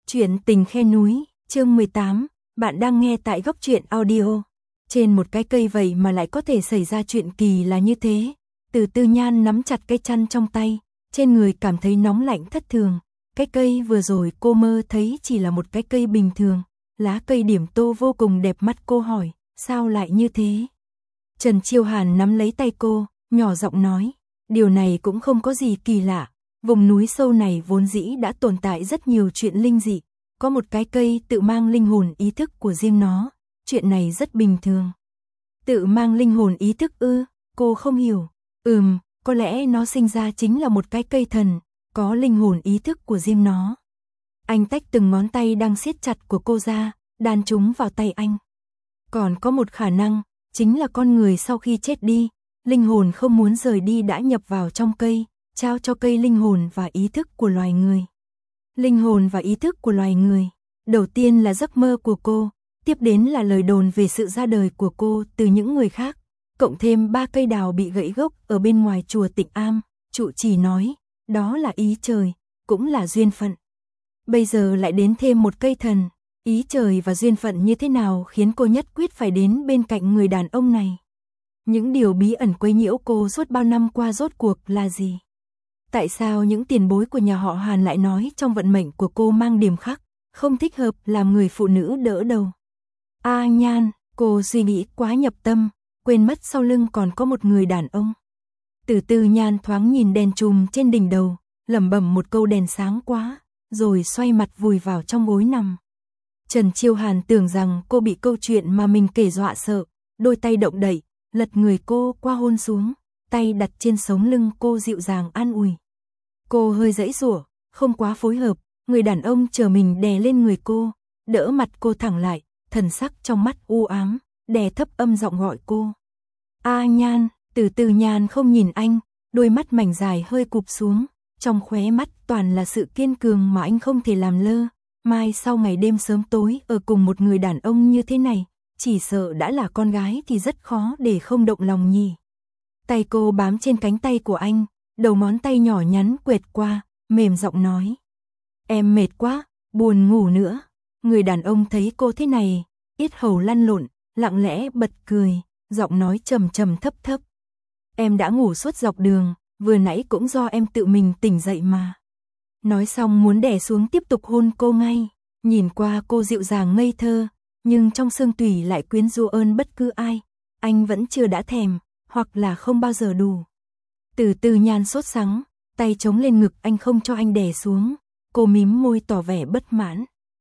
Chuyện tình khe núi, chương 18, bạn đang nghe tại Góc Truyện Audio. Trên một cái cây vậy mà lại có thể xảy ra chuyện kỳ là như thế. Từ Tư Nhan nắm chặt cây chăn trong tay, trên người cảm thấy nóng lạnh thất thường. Cái cây vừa rồi cô mơ thấy chỉ là một cái cây bình thường, lá cây điểm tô vô cùng đẹp mắt. Cô hỏi, sao lại như thế? Trần Chiêu Hàn nắm lấy tay cô, nhỏ giọng nói, điều này cũng không có gì kỳ lạ. Vùng núi sâu này vốn dĩ đã tồn tại rất nhiều chuyện linh dị, có một cái cây tự mang linh hồn ý thức của riêng nó, chuyện này rất bình thường. Tự mang linh hồn ý thức ư? Cô không hiểu. Có lẽ nó sinh ra chính là một cái cây thần, có linh hồn ý thức của riêng nó. Anh tách từng ngón tay đang siết chặt của cô ra, đan chúng vào tay anh. Còn có một khả năng, chính là con người sau khi chết đi, linh hồn không muốn rời đi đã nhập vào trong cây, trao cho cây linh hồn và ý thức của loài người. Linh hồn và ý thức của loài người. Đầu tiên là giấc mơ của cô, tiếp đến là lời đồn về sự ra đời của cô từ những người khác, cộng thêm 3 cây đào bị gãy gốc ở bên ngoài chùa Tịnh Am. Trụ trì nói, đó là ý trời, cũng là duyên phận. Bây giờ lại đến thêm một cây thần, ý trời và duyên phận như thế nào khiến cô nhất quyết phải đến bên cạnh người đàn ông này. Những điều bí ẩn quấy nhiễu cô suốt bao năm qua rốt cuộc là gì? Tại sao những tiền bối của nhà họ Hàn lại nói trong vận mệnh của cô mang điểm khắc, không thích hợp làm người phụ nữ đỡ đầu? Nhan, cô suy nghĩ quá nhập tâm, quên mất sau lưng còn có một người đàn ông. Từ Tư Nhan thoáng nhìn đèn chùm trên đỉnh đầu, lẩm bẩm một câu đèn sáng quá, rồi xoay mặt vùi vào trong gối nằm. Trần Chiêu Hàn tưởng rằng cô bị câu chuyện mà mình kể dọa sợ, đôi tay động đậy, lật người cô qua hôn xuống, tay đặt trên sống lưng cô dịu dàng an ủi. Cô hơi giãy giụa, không quá phối hợp, người đàn ông chờ mình đè lên người cô, đỡ mặt cô thẳng lại, thần sắc trong mắt u ám, đè thấp âm giọng gọi cô. Nhan, Từ Tư Nhan không nhìn anh, đôi mắt mảnh dài hơi cụp xuống, trong khóe mắt toàn là sự kiên cường mà anh không thể làm lơ. Mai sau ngày đêm sớm tối ở cùng một người đàn ông như thế này, chỉ sợ đã là con gái thì rất khó để không động lòng nhỉ. Tay cô bám trên cánh tay của anh, đầu ngón tay nhỏ nhắn quệt qua, mềm giọng nói. Em mệt quá, buồn ngủ nữa. Người đàn ông thấy cô thế này, yết hầu lăn lộn, lặng lẽ bật cười, giọng nói trầm trầm thấp thấp. Em đã ngủ suốt dọc đường, vừa nãy cũng do em tự mình tỉnh dậy mà. Nói xong muốn đè xuống tiếp tục hôn cô ngay, nhìn qua cô dịu dàng ngây thơ, nhưng trong xương tủy lại quyến rũ ơn bất cứ ai, anh vẫn chưa đã thèm, hoặc là không bao giờ đủ. Từ Tư Nhan sốt sắng, tay chống lên ngực anh không cho anh đè xuống, cô mím môi tỏ vẻ bất mãn.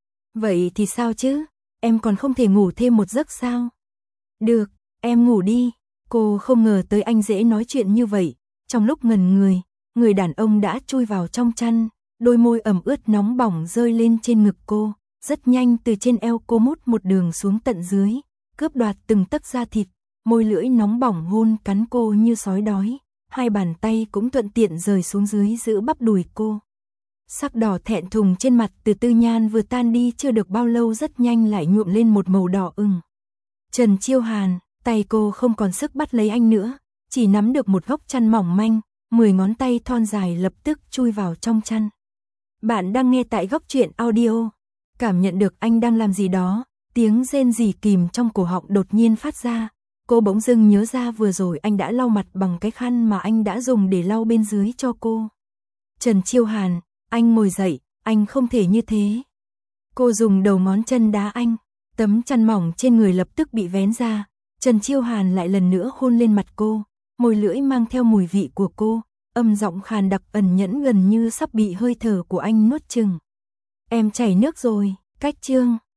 Vậy thì sao chứ, em còn không thể ngủ thêm một giấc sao? Được, em ngủ đi. Cô không ngờ tới anh dễ nói chuyện như vậy, trong lúc ngẩn người, người đàn ông đã chui vào trong chăn, đôi môi ẩm ướt nóng bỏng rơi lên trên ngực cô, rất nhanh từ trên eo cô mút một đường xuống tận dưới, cướp đoạt từng tấc da thịt, môi lưỡi nóng bỏng hôn cắn cô như sói đói, hai bàn tay cũng thuận tiện rời xuống dưới giữ bắp đùi cô. Sắc đỏ thẹn thùng trên mặt Từ Tư Nhan vừa tan đi chưa được bao lâu rất nhanh lại nhuộm lên một màu đỏ ửng. Trần Chiêu Hàn, tay cô không còn sức bắt lấy anh nữa, chỉ nắm được một góc chăn mỏng manh, 10 ngón tay thon dài lập tức chui vào trong chăn. Bạn đang nghe tại Góc Truyện Audio. Cảm nhận được anh đang làm gì đó, tiếng rên rỉ kìm trong cổ họng đột nhiên phát ra. Cô bỗng dưng nhớ ra vừa rồi anh đã lau mặt bằng cái khăn mà anh đã dùng để lau bên dưới cho cô. Trần Chiêu Hàn, anh ngồi dậy, anh không thể như thế. Cô dùng đầu ngón chân đá anh, tấm chăn mỏng trên người lập tức bị vén ra. Trần Chiêu Hàn lại lần nữa hôn lên mặt cô, môi lưỡi mang theo mùi vị của cô, âm giọng khàn đặc ẩn nhẫn gần như sắp bị hơi thở của anh nuốt chửng. Em chảy nước rồi, cách chương.